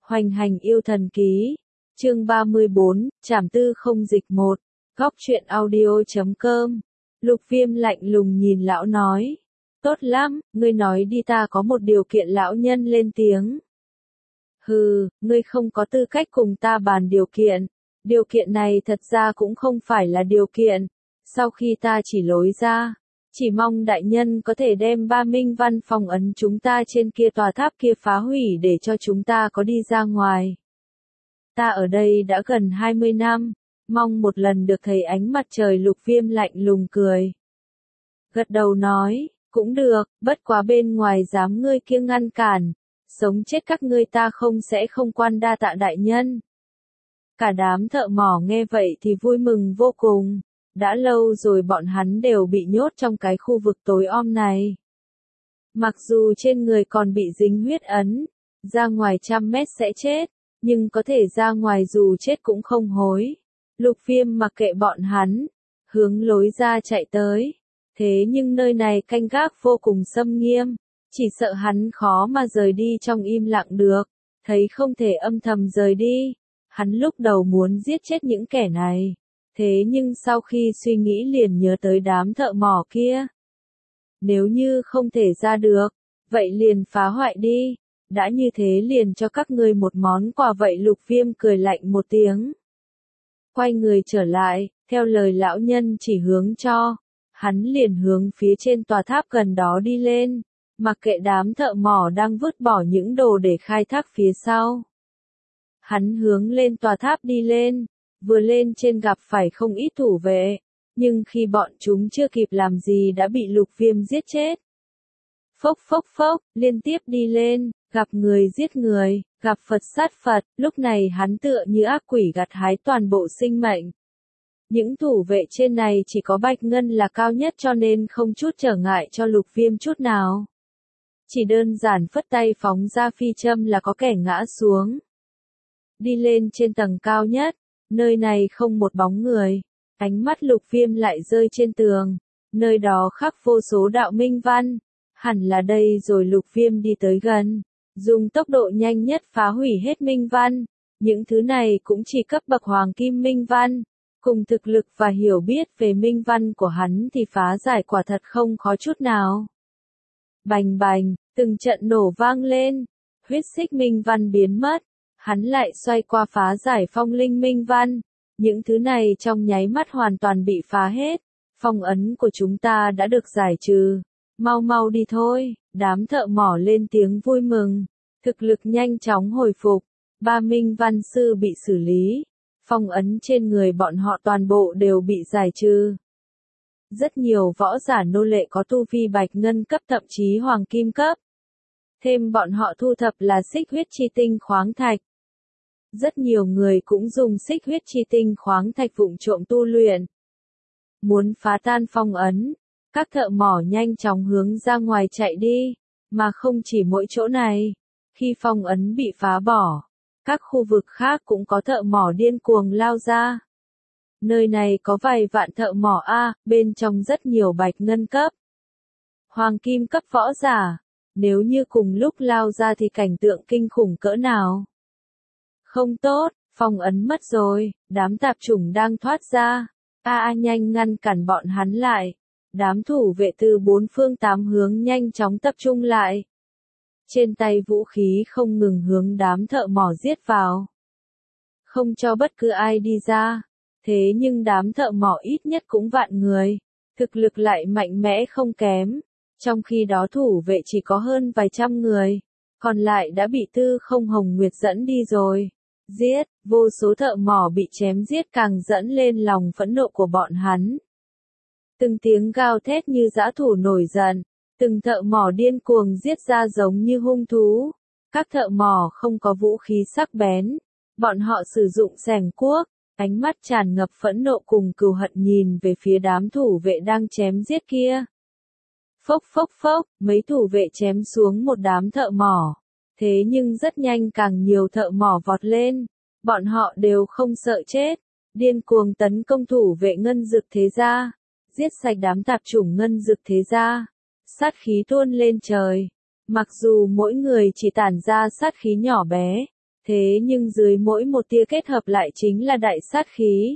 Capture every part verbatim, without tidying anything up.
Hoành hành yêu thần ký. Chương ba mươi bốn, Trảm tư không dịch một. Góc truyện audio chấm com. Lục Viêm lạnh lùng nhìn lão nói. Tốt lắm, ngươi nói đi, ta có một điều kiện. Lão nhân lên tiếng. Hừ, ngươi không có tư cách cùng ta bàn điều kiện. Điều kiện này thật ra cũng không phải là điều kiện. Sau khi ta chỉ lối ra, chỉ mong đại nhân có thể đem ba minh văn phong ấn chúng ta trên kia tòa tháp kia phá hủy để cho chúng ta có đi ra ngoài. Ta ở đây đã gần hai mươi năm, mong một lần được thấy ánh mặt trời. Lục Viêm lạnh lùng cười. Gật đầu nói, cũng được, bất quá bên ngoài dám ngươi kia ngăn cản, sống chết các ngươi ta không sẽ không quan. Đa tạ đại nhân. Cả đám thợ mỏ nghe vậy thì vui mừng vô cùng. Đã lâu rồi bọn hắn đều bị nhốt trong cái khu vực tối om này. Mặc dù trên người còn bị dính huyết ấn, ra ngoài trăm mét sẽ chết, nhưng có thể ra ngoài dù chết cũng không hối. Lục Viêm mặc kệ bọn hắn, hướng lối ra chạy tới. Thế nhưng nơi này canh gác vô cùng xâm nghiêm, chỉ sợ hắn khó mà rời đi trong im lặng được. Thấy không thể âm thầm rời đi, hắn lúc đầu muốn giết chết những kẻ này. Thế nhưng sau khi suy nghĩ liền nhớ tới đám thợ mỏ kia. Nếu như không thể ra được, vậy liền phá hoại đi. Đã như thế liền cho các ngươi một món quà vậy. Lục Viêm cười lạnh một tiếng. Quay người trở lại, theo lời lão nhân chỉ hướng cho. Hắn liền hướng phía trên tòa tháp gần đó đi lên. Mặc kệ đám thợ mỏ đang vứt bỏ những đồ để khai thác phía sau. Hắn hướng lên tòa tháp đi lên. Vừa lên trên gặp phải không ít thủ vệ, nhưng khi bọn chúng chưa kịp làm gì đã bị Lục Viêm giết chết. Phốc phốc phốc, liên tiếp đi lên, gặp người giết người, gặp Phật sát Phật, lúc này hắn tựa như ác quỷ gặt hái toàn bộ sinh mệnh. Những thủ vệ trên này chỉ có Bạch Ngân là cao nhất cho nên không chút trở ngại cho Lục Viêm chút nào. Chỉ đơn giản phất tay phóng ra phi châm là có kẻ ngã xuống. Đi lên trên tầng cao nhất. Nơi này không một bóng người, ánh mắt Lục Viêm lại rơi trên tường, nơi đó khắc vô số đạo minh văn, hẳn là đây rồi. Lục Viêm đi tới gần, dùng tốc độ nhanh nhất phá hủy hết minh văn, những thứ này cũng chỉ cấp bậc hoàng kim minh văn, cùng thực lực và hiểu biết về minh văn của hắn thì phá giải quả thật không khó chút nào. Bành bành, từng trận nổ vang lên, huyết xích minh văn biến mất. Hắn lại xoay qua phá giải phong linh minh văn. Những thứ này trong nháy mắt hoàn toàn bị phá hết. Phong ấn của chúng ta đã được giải trừ. Mau mau đi thôi. Đám thợ mỏ lên tiếng vui mừng. Thực lực nhanh chóng hồi phục. Ba minh văn sư bị xử lý. Phong ấn trên người bọn họ toàn bộ đều bị giải trừ. Rất nhiều võ giả nô lệ có tu vi bạch ngân cấp thậm chí hoàng kim cấp. Thêm bọn họ thu thập là xích huyết chi tinh khoáng thạch. Rất nhiều người cũng dùng xích huyết chi tinh khoáng thạch vụng trộm tu luyện. Muốn phá tan phong ấn, các thợ mỏ nhanh chóng hướng ra ngoài chạy đi, mà không chỉ mỗi chỗ này. Khi phong ấn bị phá bỏ, các khu vực khác cũng có thợ mỏ điên cuồng lao ra. Nơi này có vài vạn thợ mỏ A, bên trong rất nhiều bạch ngân cấp, hoàng kim cấp võ giả. Nếu như cùng lúc lao ra thì cảnh tượng kinh khủng cỡ nào. Không tốt, phong ấn mất rồi, đám tạp chủng đang thoát ra. A a nhanh ngăn cản bọn hắn lại. Đám thủ vệ từ bốn phương tám hướng nhanh chóng tập trung lại. Trên tay vũ khí không ngừng hướng đám thợ mỏ giết vào. Không cho bất cứ ai đi ra. Thế nhưng đám thợ mỏ ít nhất cũng vạn người. Thực lực lại mạnh mẽ không kém. Trong khi đó thủ vệ chỉ có hơn vài trăm người. Còn lại đã bị Tư Không Hồng Nguyệt dẫn đi rồi. Giết, vô số thợ mỏ bị chém giết càng dẫn lên lòng phẫn nộ của bọn hắn. Từng tiếng gào thét như dã thú nổi giận, từng thợ mỏ điên cuồng giết ra giống như hung thú. Các thợ mỏ không có vũ khí sắc bén, bọn họ sử dụng xẻng cuốc, ánh mắt tràn ngập phẫn nộ cùng cừu hận nhìn về phía đám thủ vệ đang chém giết kia. Phốc phốc phốc, mấy thủ vệ chém xuống một đám thợ mỏ. Thế nhưng rất nhanh càng nhiều thợ mỏ vọt lên, bọn họ đều không sợ chết, điên cuồng tấn công thủ vệ ngân dực thế gia, giết sạch đám tạp chủng ngân dực thế gia, sát khí tuôn lên trời. Mặc dù mỗi người chỉ tản ra sát khí nhỏ bé, Thế nhưng dưới mỗi một tia kết hợp lại chính là đại sát khí.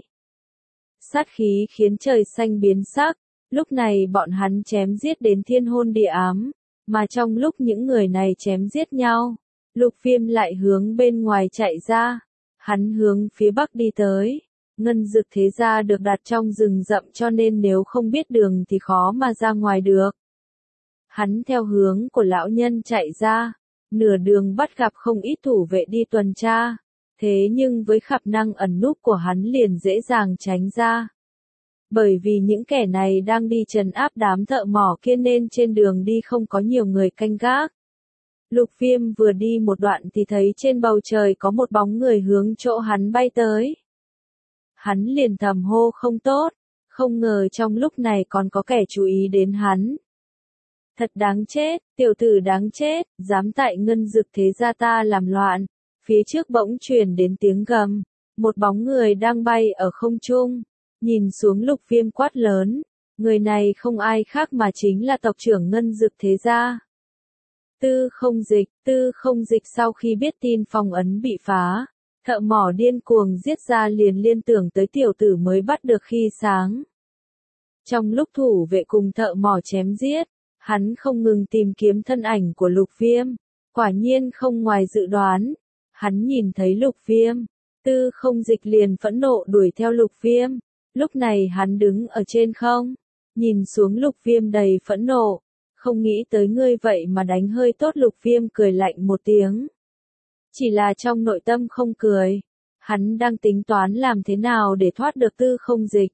Sát khí khiến trời xanh biến sắc, lúc này bọn hắn chém giết đến thiên hôn địa ám, mà trong lúc những người này chém giết nhau, Lục Viêm lại hướng bên ngoài chạy ra, hắn hướng phía bắc đi tới. Ngân dực thế gia được đặt trong rừng rậm cho nên nếu không biết đường thì khó mà ra ngoài được. Hắn theo hướng của lão nhân chạy ra, nửa đường bắt gặp không ít thủ vệ đi tuần tra, thế nhưng với khả năng ẩn núp của hắn liền dễ dàng tránh ra. Bởi vì những kẻ này đang đi trấn áp đám thợ mỏ kia nên trên đường đi không có nhiều người canh gác. Lục Viêm vừa đi một đoạn thì thấy trên bầu trời có một bóng người hướng chỗ hắn bay tới. Hắn liền thầm hô không tốt, không ngờ trong lúc này còn có kẻ chú ý đến hắn. Thật đáng chết, tiểu tử đáng chết, dám tại ngân dực thế gia ta làm loạn. Phía trước bỗng truyền đến tiếng gầm, một bóng người đang bay ở không trung, nhìn xuống Lục Viêm quát lớn, người này không ai khác mà chính là tộc trưởng ngân dực thế gia. Tư Không Dịch, Tư Không Dịch sau khi biết tin phong ấn bị phá, thợ mỏ điên cuồng giết ra liền liên tưởng tới tiểu tử mới bắt được khi sáng. Trong lúc thủ vệ cùng thợ mỏ chém giết, hắn không ngừng tìm kiếm thân ảnh của Lục Viêm, quả nhiên không ngoài dự đoán, hắn nhìn thấy Lục Viêm, Tư Không Dịch liền phẫn nộ đuổi theo Lục Viêm, lúc này hắn đứng ở trên không, nhìn xuống Lục Viêm đầy phẫn nộ, không nghĩ tới ngươi vậy mà đánh hơi tốt. Lục Viêm cười lạnh một tiếng. Chỉ là trong nội tâm không cười, hắn đang tính toán làm thế nào để thoát được Tư Không Dịch.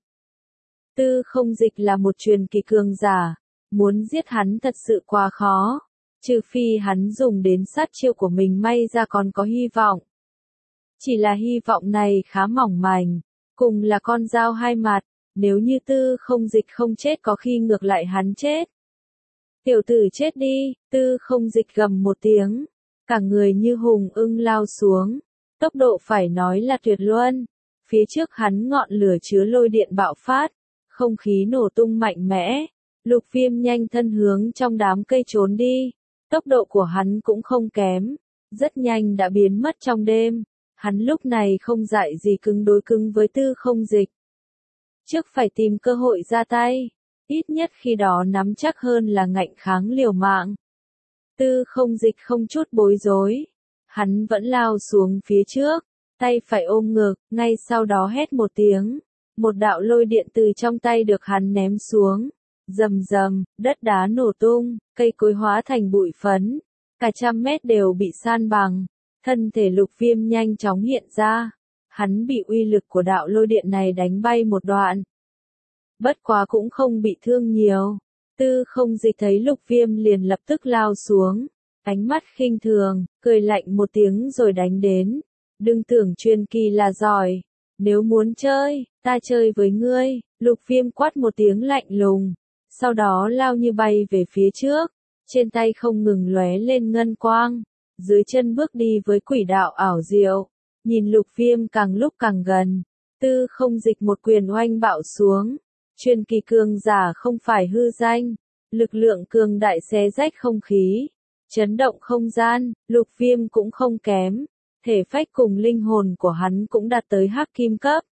Tư Không Dịch là một truyền kỳ cường giả, muốn giết hắn thật sự quá khó, trừ phi hắn dùng đến sát chiêu của mình may ra còn có hy vọng. Chỉ là hy vọng này khá mỏng manh, cùng là con dao hai mặt, nếu như Tư Không Dịch không chết có khi ngược lại hắn chết. Tiểu tử chết đi, Tư Không Dịch gầm một tiếng, cả người như hùng ưng lao xuống, tốc độ phải nói là tuyệt luân. Phía trước hắn ngọn lửa chứa lôi điện bạo phát, không khí nổ tung mạnh mẽ, Lục Viêm nhanh thân hướng trong đám cây trốn đi, tốc độ của hắn cũng không kém, rất nhanh đã biến mất trong đêm, hắn lúc này không dại gì cứng đối cứng với Tư Không Dịch. Trước phải tìm cơ hội ra tay, ít nhất khi đó nắm chắc hơn là ngạnh kháng liều mạng. Tư Không Dịch không chút bối rối, hắn vẫn lao xuống phía trước, tay phải ôm ngực, ngay sau đó hét một tiếng, một đạo lôi điện từ trong tay được hắn ném xuống, rầm rầm, đất đá nổ tung, cây cối hóa thành bụi phấn, cả trăm mét đều bị san bằng, thân thể Lục Viêm nhanh chóng hiện ra, hắn bị uy lực của đạo lôi điện này đánh bay một đoạn. Bất quá cũng không bị thương nhiều. Tư Không Dịch thấy Lục Viêm liền lập tức lao xuống, ánh mắt khinh thường, cười lạnh một tiếng rồi đánh đến. Đừng tưởng truyền kỳ là giỏi, nếu muốn chơi, ta chơi với ngươi. Lục Viêm quát một tiếng lạnh lùng, sau đó lao như bay về phía trước, trên tay không ngừng lóe lên ngân quang, dưới chân bước đi với quỷ đạo ảo diệu. Nhìn Lục Viêm càng lúc càng gần, Tư Không Dịch một quyền oanh bạo xuống. Truyền kỳ cường giả không phải hư danh, lực lượng cường đại xé rách không khí, chấn động không gian. Lục Viêm cũng không kém, thể phách cùng linh hồn của hắn cũng đạt tới hắc kim cấp.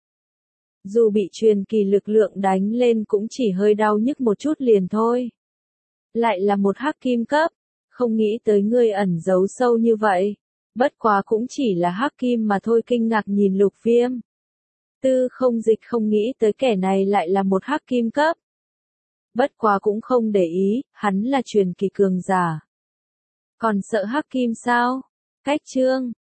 Dù bị truyền kỳ lực lượng đánh lên cũng chỉ hơi đau nhức một chút liền thôi. Lại là một hắc kim cấp, không nghĩ tới ngươi ẩn giấu sâu như vậy, bất quá cũng chỉ là hắc kim mà thôi. Kinh ngạc nhìn Lục Viêm. Tư Không Dịch không nghĩ tới kẻ này lại là một hắc kim cấp. Bất quá cũng không để ý, hắn là truyền kỳ cường giả. Còn sợ hắc kim sao? Cách chương